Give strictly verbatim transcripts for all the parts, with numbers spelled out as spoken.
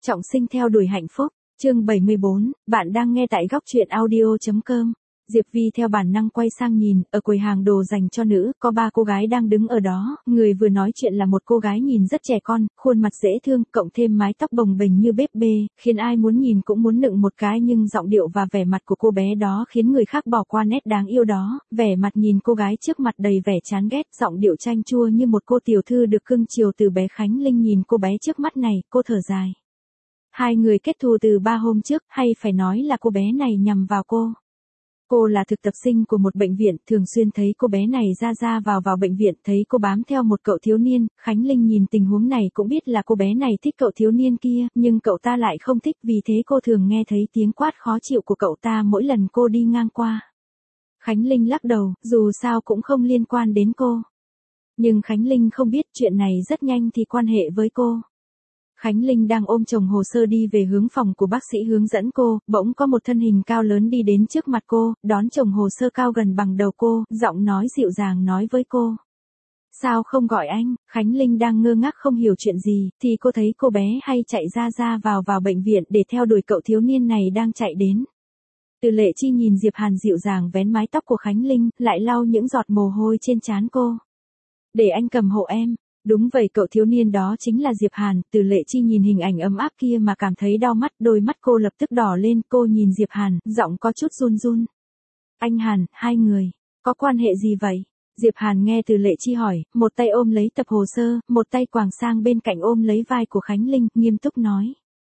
Trọng sinh theo đuổi hạnh phúc, chương bảy mươi bốn, bạn đang nghe tại góc truyện audio chấm com. Diệp Vi theo bản năng quay sang nhìn, ở quầy hàng đồ dành cho nữ, có ba cô gái đang đứng ở đó, người vừa nói chuyện là một cô gái nhìn rất trẻ con, khuôn mặt dễ thương, cộng thêm mái tóc bồng bềnh như búp bê, khiến ai muốn nhìn cũng muốn nựng một cái, nhưng giọng điệu và vẻ mặt của cô bé đó khiến người khác bỏ qua nét đáng yêu đó, vẻ mặt nhìn cô gái trước mặt đầy vẻ chán ghét, giọng điệu chanh chua như một cô tiểu thư được cưng chiều từ bé. Khánh Linh nhìn cô bé trước mắt này, cô thở dài. Hai người kết thù từ ba hôm trước, hay phải nói là cô bé này nhằm vào cô. Cô là thực tập sinh của một bệnh viện, thường xuyên thấy cô bé này ra ra vào vào bệnh viện, thấy cô bám theo một cậu thiếu niên, Khánh Linh nhìn tình huống này cũng biết là cô bé này thích cậu thiếu niên kia, nhưng cậu ta lại không thích, vì thế cô thường nghe thấy tiếng quát khó chịu của cậu ta mỗi lần cô đi ngang qua. Khánh Linh lắc đầu, dù sao cũng không liên quan đến cô. Nhưng Khánh Linh không biết chuyện này rất nhanh thì quan hệ với cô. Khánh Linh đang ôm chồng hồ sơ đi về hướng phòng của bác sĩ hướng dẫn cô, bỗng có một thân hình cao lớn đi đến trước mặt cô, đón chồng hồ sơ cao gần bằng đầu cô, giọng nói dịu dàng nói với cô. Sao không gọi anh? Khánh Linh đang ngơ ngác không hiểu chuyện gì, thì cô thấy cô bé hay chạy ra ra vào vào bệnh viện để theo đuổi cậu thiếu niên này đang chạy đến. Từ Lệ Chi nhìn Diệp Hàn dịu dàng vén mái tóc của Khánh Linh, lại lau những giọt mồ hôi trên trán cô. Để anh cầm hộ em. Đúng vậy, cậu thiếu niên đó chính là Diệp Hàn. Từ Lệ Chi nhìn hình ảnh ấm áp kia mà cảm thấy đau mắt, đôi mắt cô lập tức đỏ lên, cô nhìn Diệp Hàn, giọng có chút run run. Anh Hàn, hai người, có quan hệ gì vậy? Diệp Hàn nghe Từ Lệ Chi hỏi, một tay ôm lấy tập hồ sơ, một tay quàng sang bên cạnh ôm lấy vai của Khánh Linh, nghiêm túc nói.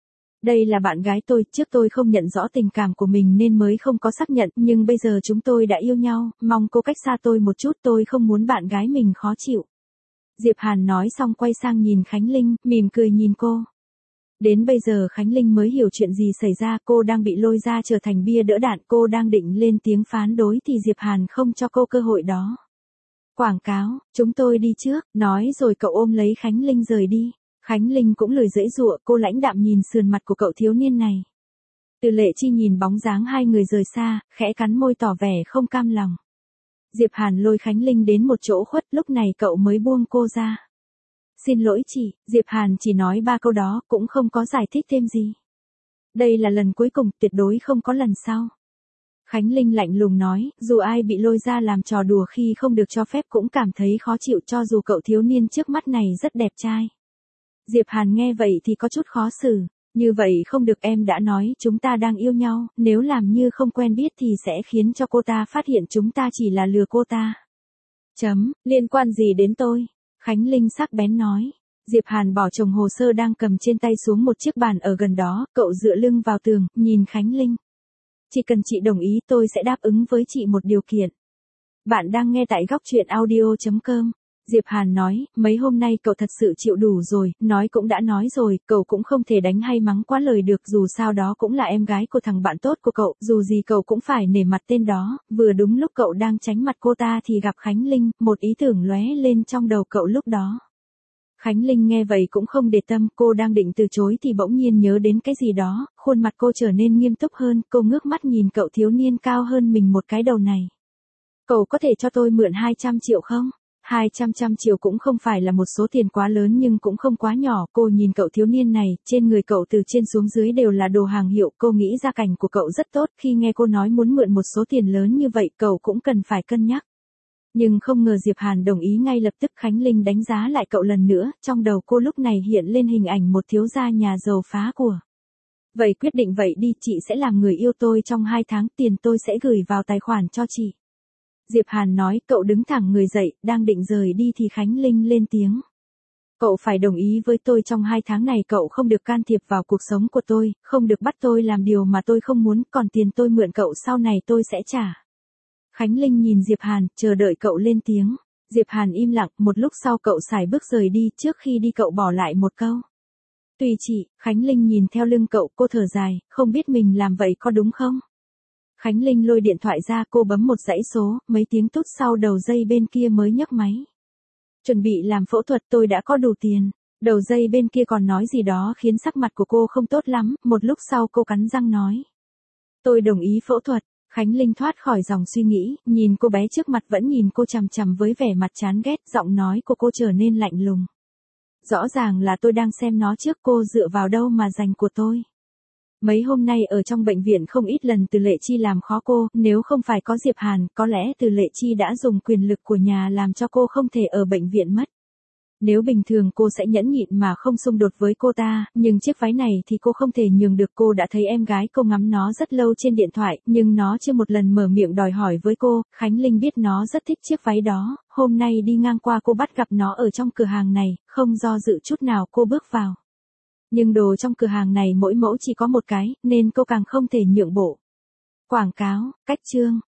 Đây là bạn gái tôi, trước tôi không nhận rõ tình cảm của mình nên mới không có xác nhận, nhưng bây giờ chúng tôi đã yêu nhau, mong cô cách xa tôi một chút, tôi không muốn bạn gái mình khó chịu. Diệp Hàn nói xong quay sang nhìn Khánh Linh, mỉm cười nhìn cô. Đến bây giờ Khánh Linh mới hiểu chuyện gì xảy ra, cô đang bị lôi ra trở thành bia đỡ đạn, cô đang định lên tiếng phán đối thì Diệp Hàn không cho cô cơ hội đó. Quảng cáo, chúng tôi đi trước, nói rồi cậu ôm lấy Khánh Linh rời đi. Khánh Linh cũng lười giãy giụa, cô lãnh đạm nhìn sườn mặt của cậu thiếu niên này. Từ Lệ Chi nhìn bóng dáng hai người rời xa, khẽ cắn môi tỏ vẻ không cam lòng. Diệp Hàn lôi Khánh Linh đến một chỗ khuất, lúc này cậu mới buông cô ra. Xin lỗi chị, Diệp Hàn chỉ nói ba câu đó, cũng không có giải thích thêm gì. Đây là lần cuối cùng, tuyệt đối không có lần sau. Khánh Linh lạnh lùng nói, dù ai bị lôi ra làm trò đùa khi không được cho phép cũng cảm thấy khó chịu, cho dù cậu thiếu niên trước mắt này rất đẹp trai. Diệp Hàn nghe vậy thì có chút khó xử. Như vậy không được, em đã nói chúng ta đang yêu nhau, nếu làm như không quen biết thì sẽ khiến cho cô ta phát hiện chúng ta chỉ là lừa cô ta. Chấm, liên quan gì đến tôi? Khánh Linh sắc bén nói. Diệp Hàn bỏ chồng hồ sơ đang cầm trên tay xuống một chiếc bàn ở gần đó, cậu dựa lưng vào tường, nhìn Khánh Linh. Chỉ cần chị đồng ý tôi sẽ đáp ứng với chị một điều kiện. Bạn đang nghe tại góc truyện audio chấm com. Diệp Hàn nói, mấy hôm nay cậu thật sự chịu đủ rồi, nói cũng đã nói rồi, cậu cũng không thể đánh hay mắng quá lời được, dù sao đó cũng là em gái của thằng bạn tốt của cậu, dù gì cậu cũng phải nể mặt tên đó. Vừa đúng lúc cậu đang tránh mặt cô ta thì gặp Khánh Linh, một ý tưởng lóe lên trong đầu cậu lúc đó. Khánh Linh nghe vậy cũng không để tâm, cô đang định từ chối thì bỗng nhiên nhớ đến cái gì đó, khuôn mặt cô trở nên nghiêm túc hơn, cô ngước mắt nhìn cậu thiếu niên cao hơn mình một cái đầu này. Cậu có thể cho tôi mượn hai trăm triệu không? hai trăm trăm triệu cũng không phải là một số tiền quá lớn nhưng cũng không quá nhỏ, cô nhìn cậu thiếu niên này, trên người cậu từ trên xuống dưới đều là đồ hàng hiệu, cô nghĩ gia cảnh của cậu rất tốt, khi nghe cô nói muốn mượn một số tiền lớn như vậy cậu cũng cần phải cân nhắc. Nhưng không ngờ Diệp Hàn đồng ý ngay lập tức. Khánh Linh đánh giá lại cậu lần nữa, trong đầu cô lúc này hiện lên hình ảnh một thiếu gia nhà giàu phá của. Vậy quyết định vậy đi, chị sẽ làm người yêu tôi trong hai tháng, tiền tôi sẽ gửi vào tài khoản cho chị. Diệp Hàn nói, cậu đứng thẳng người dậy, đang định rời đi thì Khánh Linh lên tiếng. Cậu phải đồng ý với tôi, trong hai tháng này cậu không được can thiệp vào cuộc sống của tôi, không được bắt tôi làm điều mà tôi không muốn, còn tiền tôi mượn cậu sau này tôi sẽ trả. Khánh Linh nhìn Diệp Hàn, chờ đợi cậu lên tiếng. Diệp Hàn im lặng, một lúc sau cậu sải bước rời đi, trước khi đi cậu bỏ lại một câu. Tùy chị. Khánh Linh nhìn theo lưng cậu, cô thở dài, không biết mình làm vậy có đúng không? Khánh Linh lôi điện thoại ra, cô bấm một dãy số, mấy tiếng tút sau đầu dây bên kia mới nhấc máy. Chuẩn bị làm phẫu thuật, tôi đã có đủ tiền. Đầu dây bên kia còn nói gì đó khiến sắc mặt của cô không tốt lắm, một lúc sau cô cắn răng nói. Tôi đồng ý phẫu thuật. Khánh Linh thoát khỏi dòng suy nghĩ, nhìn cô bé trước mặt vẫn nhìn cô chằm chằm với vẻ mặt chán ghét, giọng nói của cô trở nên lạnh lùng. Rõ ràng là tôi đang xem nó trước, cô dựa vào đâu mà giành của tôi. Mấy hôm nay ở trong bệnh viện không ít lần Từ Lệ Chi làm khó cô, nếu không phải có Diệp Hàn, có lẽ Từ Lệ Chi đã dùng quyền lực của nhà làm cho cô không thể ở bệnh viện mất. Nếu bình thường cô sẽ nhẫn nhịn mà không xung đột với cô ta, nhưng chiếc váy này thì cô không thể nhường được. Cô đã thấy em gái cô ngắm nó rất lâu trên điện thoại, nhưng nó chưa một lần mở miệng đòi hỏi với cô. Khánh Linh biết nó rất thích chiếc váy đó, hôm nay đi ngang qua cô bắt gặp nó ở trong cửa hàng này, không do dự chút nào cô bước vào. Nhưng đồ trong cửa hàng này mỗi mẫu chỉ có một cái, nên cô càng không thể nhượng bộ. Quảng cáo, cách chương.